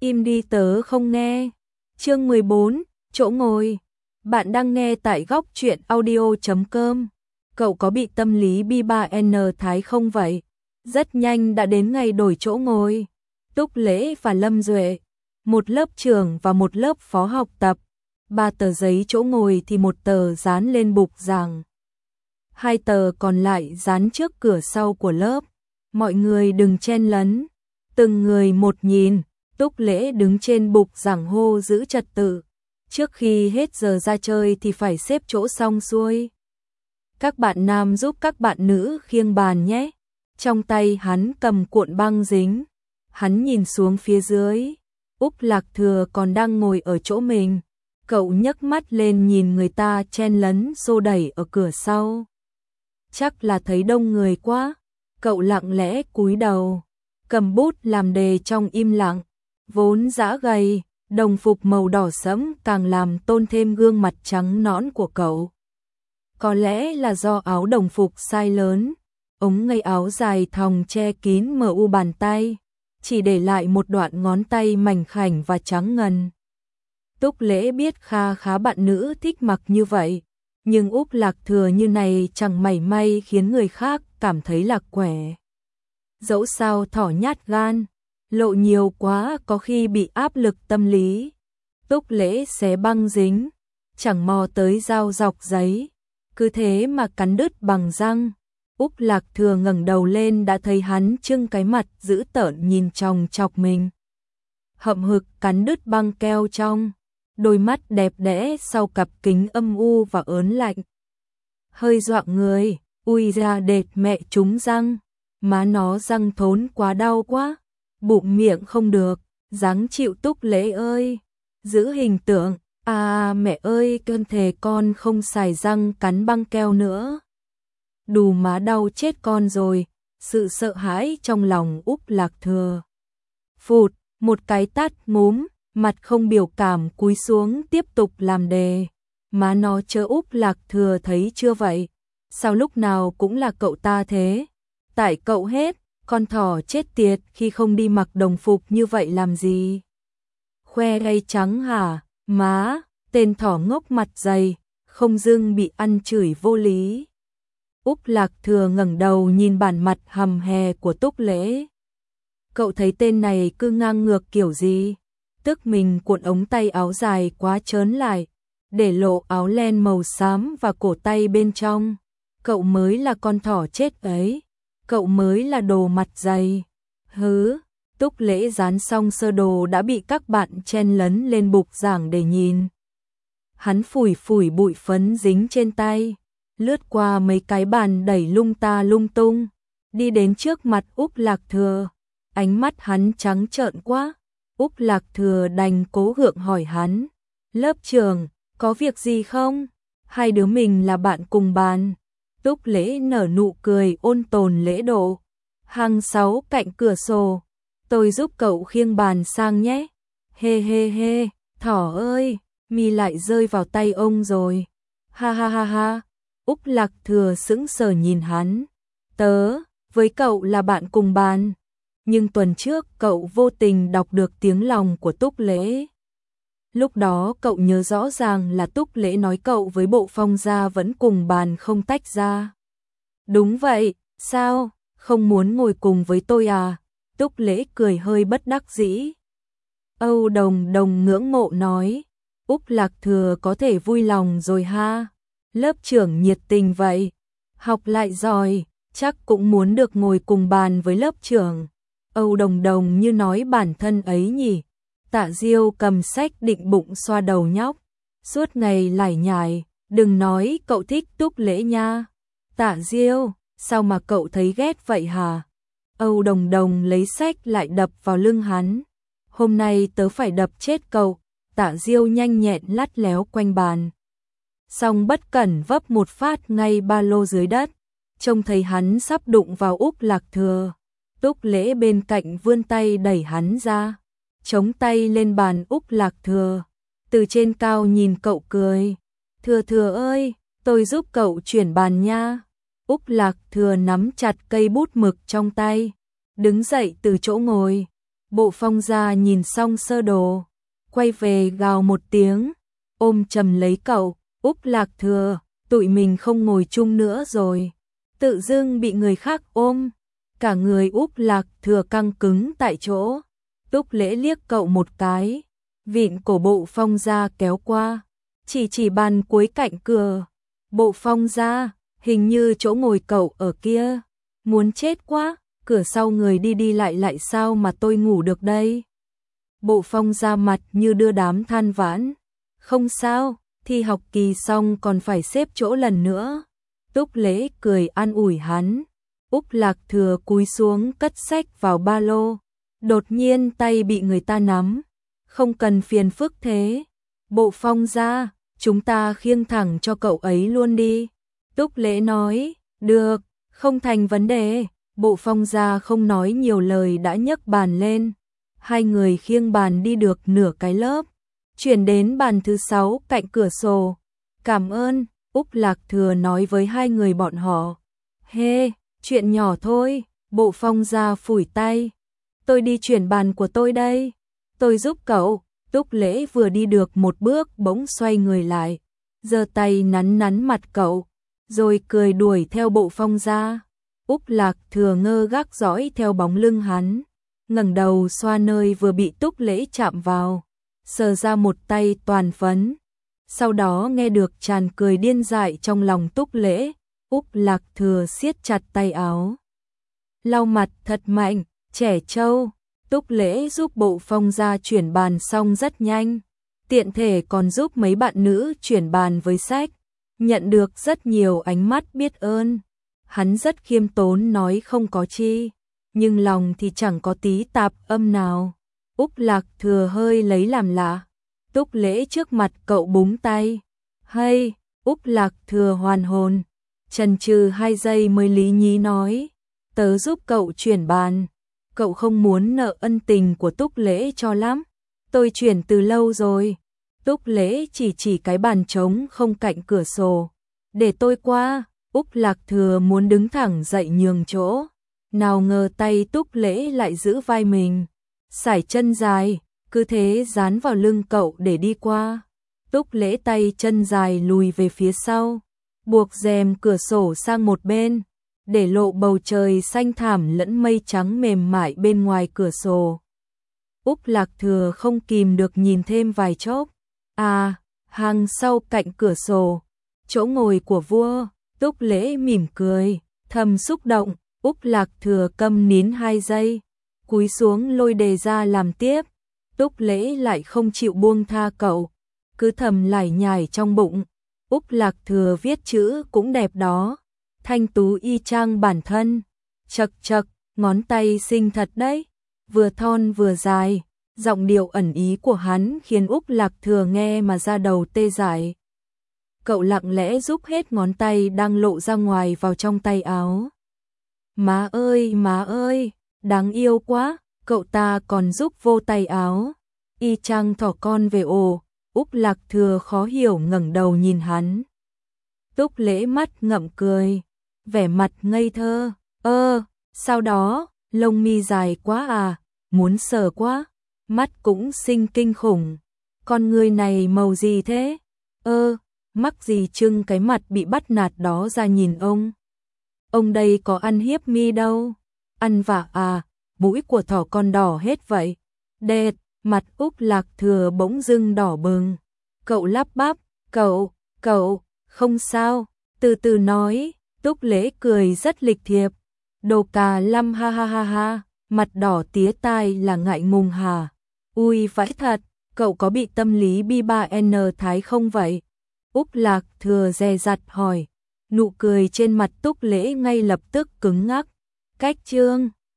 Im đi tớ không nghe. Chương 14, chỗ ngồi. Bạn đang nghe tại góc truyện audio.com. Cậu có bị tâm lý B3N thái không vậy? Rất nhanh đã đến ngày đổi chỗ ngồi. Túc Lễ và Lâm Duệ, một lớp trưởng và một lớp phó học tập. 3 tờ giấy chỗ ngồi thì một tờ dán lên bục giảng. 2 tờ còn lại dán trước cửa sau của lớp. Mọi người đừng chen lấn. Từng người một nhìn. Túc Lễ đứng trên bục giảng hô giữ trật tự. Trước khi hết giờ ra chơi thì phải xếp chỗ xong xuôi. Các bạn nam giúp các bạn nữ khiêng bàn nhé. Trong tay hắn cầm cuộn băng dính. Hắn nhìn xuống phía dưới. Úc Lạc Thừa còn đang ngồi ở chỗ mình. Cậu nhấc mắt lên nhìn người ta chen lấn xô đẩy ở cửa sau. Chắc là thấy đông người quá. Cậu lặng lẽ cúi đầu, cầm bút làm đề trong im lặng. Vốn dã gầy, đồng phục màu đỏ sẫm càng làm tôn thêm gương mặt trắng nõn của cậu. Có lẽ là do áo đồng phục size lớn, ống ngay áo dài thòng che kín mờ u bàn tay, chỉ để lại một đoạn ngón tay mảnh khảnh và trắng ngần. Túc Lễ biết kha khá bạn nữ thích mặc như vậy, nhưng Úc Lạc Thừa như này chẳng mảy may khiến người khác cảm thấy lạc quẻ. Dẫu sao thỏ nhát gan, lộ nhiều quá có khi bị áp lực tâm lý. Túc Lễ xé băng dính, chẳng mò tới dao dọc giấy, cứ thế mà cắn đứt bằng răng. Úc Lạc Thừa ngẩng đầu lên đã thấy hắn trưng cái mặt dữ tợn nhìn chòng chọc mình. Hậm hực cắn đứt băng keo trong, đôi mắt đẹp đẽ sau cặp kính âm u và ớn lạnh. Hơi dọa người, ui ra đệt mẹ trúng răng, má nó răng thốn quá đau quá. Bụng miệng không được, ráng chịu Túc Lễ ơi, giữ hình tượng, mẹ ơi cơn thề con không xài răng cắn băng keo nữa. Đù má đau chết con rồi, sự sợ hãi trong lòng Úc Lạc Thừa. Phụt, một cái tát ngúm, mặt không biểu cảm cúi xuống tiếp tục làm đề. Má nó chớ Úc Lạc Thừa thấy chưa vậy, sao lúc nào cũng là cậu ta thế? Tại cậu hết. Con thỏ chết tiệt khi không đi mặc đồng phục như vậy làm gì? Khoe gây trắng hả? Má, tên thỏ ngốc mặt dày, không dưng bị ăn chửi vô lý. Úc Lạc Thừa ngẩng đầu nhìn bản mặt hầm hè của Túc Lễ. Cậu thấy tên này cứ ngang ngược kiểu gì? Tức mình cuộn ống tay áo dài quá trớn lại, để lộ áo len màu xám và cổ tay bên trong. Cậu mới là con thỏ chết ấy. Cậu mới là đồ mặt dày. Hứ, Túc Lễ dán xong sơ đồ đã bị các bạn chen lấn lên bục giảng để nhìn. Hắn phủi phủi bụi phấn dính trên tay, lướt qua mấy cái bàn đẩy lung ta lung tung, đi đến trước mặt Úc Lạc Thừa. Ánh mắt hắn trắng trợn quá. Úc Lạc Thừa đành cố gượng hỏi hắn. Lớp trưởng, có việc gì không? Hai đứa mình là bạn cùng bàn. Túc Lễ nở nụ cười ôn tồn lễ độ. Hàng 6 cạnh cửa sổ. Tôi giúp cậu khiêng bàn sang nhé. Hê hê hê, thỏ ơi, mi lại rơi vào tay ông rồi. Ha ha ha ha. Úc Lạc Thừa sững sờ nhìn hắn. Tớ, với cậu là bạn cùng bàn. Nhưng tuần trước cậu vô tình đọc được tiếng lòng của Túc Lễ. Lúc đó cậu nhớ rõ ràng là Túc Lễ nói cậu với Bộ Phong gia vẫn cùng bàn không tách ra. Đúng vậy, sao, không muốn ngồi cùng với tôi à? Túc Lễ cười hơi bất đắc dĩ. Âu Đồng Đồng ngưỡng mộ nói, Úc Lạc Thừa có thể vui lòng rồi ha. Lớp trưởng nhiệt tình vậy, học lại giỏi, chắc cũng muốn được ngồi cùng bàn với lớp trưởng. Âu Đồng Đồng như nói bản thân ấy nhỉ. Tạ Diêu cầm sách định bụng xoa đầu nhóc, suốt ngày lải nhải, đừng nói cậu thích Túc Lễ nha. Tạ Diêu, sao mà cậu thấy ghét vậy hả? Âu Đồng Đồng lấy sách lại đập vào lưng hắn. Hôm nay tớ phải đập chết cậu. Tạ Diêu nhanh nhẹn lắt léo quanh bàn. Xong bất cẩn vấp một phát ngay ba lô dưới đất, trông thấy hắn sắp đụng vào Úc Lạc Thừa. Túc Lễ bên cạnh vươn tay đẩy hắn ra, chống tay lên bàn Úc Lạc Thừa, từ trên cao nhìn cậu cười. Thừa Thừa ơi, tôi giúp cậu chuyển bàn nha. Úc Lạc Thừa nắm chặt cây bút mực trong tay, đứng dậy từ chỗ ngồi. Bộ Phong gia nhìn xong sơ đồ, quay về gào một tiếng, ôm chầm lấy cậu, Úc Lạc Thừa, tụi mình không ngồi chung nữa rồi. Tự dưng bị người khác ôm, cả người Úc Lạc Thừa căng cứng tại chỗ. Túc Lễ liếc cậu một cái, vịn cổ Bộ Phong gia kéo qua, chỉ bàn cuối cạnh cửa. Bộ Phong gia, hình như chỗ ngồi cậu ở kia, muốn chết quá, cửa sau người đi lại sao mà tôi ngủ được đây. Bộ Phong gia mặt như đưa đám than vãn, không sao, thi học kỳ xong còn phải xếp chỗ lần nữa. Túc Lễ cười an ủi hắn. Úc Lạc Thừa cúi xuống cất sách vào ba lô, đột nhiên tay bị người ta nắm, không cần phiền phức thế. Bộ Phong gia, chúng ta khiêng thẳng cho cậu ấy luôn đi. Túc Lễ nói, được, không thành vấn đề. Bộ Phong gia không nói nhiều lời đã nhấc bàn lên. Hai người khiêng bàn đi được nửa cái lớp, chuyển đến bàn thứ 6 cạnh cửa sổ. Cảm ơn, Úc Lạc Thừa nói với hai người bọn họ. Hê, chuyện nhỏ thôi, Bộ Phong gia phủi tay. Tôi đi chuyển bàn của tôi đây, tôi giúp cậu. Túc Lễ vừa đi được một bước bỗng xoay người lại, giơ tay nắn mặt cậu, rồi cười đuổi theo Bộ Phong gia. Úc Lạc Thừa ngơ ngác dõi theo bóng lưng hắn, ngẩng đầu xoa nơi vừa bị Túc Lễ chạm vào, sờ ra một tay toàn phấn. Sau đó nghe được tràn cười điên dại trong lòng Túc Lễ. Úc Lạc Thừa siết chặt tay áo, lau mặt thật mạnh, trẻ trâu. Túc Lễ giúp Bộ Phong gia chuyển bàn xong rất nhanh, tiện thể còn giúp mấy bạn nữ chuyển bàn với sách, nhận được rất nhiều ánh mắt biết ơn. Hắn rất khiêm tốn nói không có chi, nhưng lòng thì chẳng có tí tạp âm nào. Úc Lạc Thừa hơi lấy làm lạ. Túc Lễ trước mặt cậu búng tay. Hay, Úc Lạc Thừa hoàn hồn, chần chừ 2 giây mới lý nhí nói, tớ giúp cậu chuyển bàn. Cậu không muốn nợ ân tình của Túc Lễ cho lắm. Tôi chuyển từ lâu rồi. Túc Lễ chỉ cái bàn trống không cạnh cửa sổ. Để tôi qua. Úc Lạc Thừa muốn đứng thẳng dậy nhường chỗ, nào ngờ tay Túc Lễ lại giữ vai mình, sải chân dài, cứ thế dán vào lưng cậu để đi qua. Túc Lễ tay chân dài lùi về phía sau, buộc rèm cửa sổ sang một bên, để lộ bầu trời xanh thẳm lẫn mây trắng mềm mại bên ngoài cửa sổ. Úc Lạc Thừa không kìm được nhìn thêm vài chốc. À, hàng sau cạnh cửa sổ, chỗ ngồi của vua. Túc Lễ mỉm cười, thầm xúc động. Úc Lạc Thừa câm nín 2 giây, cúi xuống lôi đề ra làm tiếp. Túc Lễ lại không chịu buông tha cậu, cứ thầm lải nhải trong bụng. Úc Lạc Thừa viết chữ cũng đẹp đó, thanh tú y chang bản thân. Chật chật, ngón tay xinh thật đấy, vừa thon vừa dài. Giọng điệu ẩn ý của hắn khiến Úc Lạc Thừa nghe mà da đầu tê dại. Cậu lặng lẽ giúp hết ngón tay đang lộ ra ngoài vào trong tay áo. Má ơi, đáng yêu quá, cậu ta còn giúp vô tay áo. Y chang thỏ con về ổ. Úc Lạc Thừa khó hiểu ngẩng đầu nhìn hắn. Túc Lễ mắt ngậm cười, vẻ mặt ngây thơ. Sau đó, lông mi dài quá à, muốn sờ quá, mắt cũng xinh kinh khủng. Con người này màu gì thế? Mắc gì trưng cái mặt bị bắt nạt đó ra nhìn ông. Ông đây có ăn hiếp mi đâu. Ăn vạ à, mũi của thỏ con đỏ hết vậy. Đệt, mặt Úc Lạc Thừa bỗng dưng đỏ bừng. Cậu lắp bắp, cậu, không sao, từ từ nói. Túc Lễ cười rất lịch thiệp. Đồ cà lăm ha ha ha ha, mặt đỏ tía tai là ngại ngùng hả? Ui vãi thật, cậu có bị tâm lý bi-3N thái không vậy? Úc Lạc Thừa dè dặt hỏi, nụ cười trên mặt Túc Lễ ngay lập tức cứng ngắc. Cách chương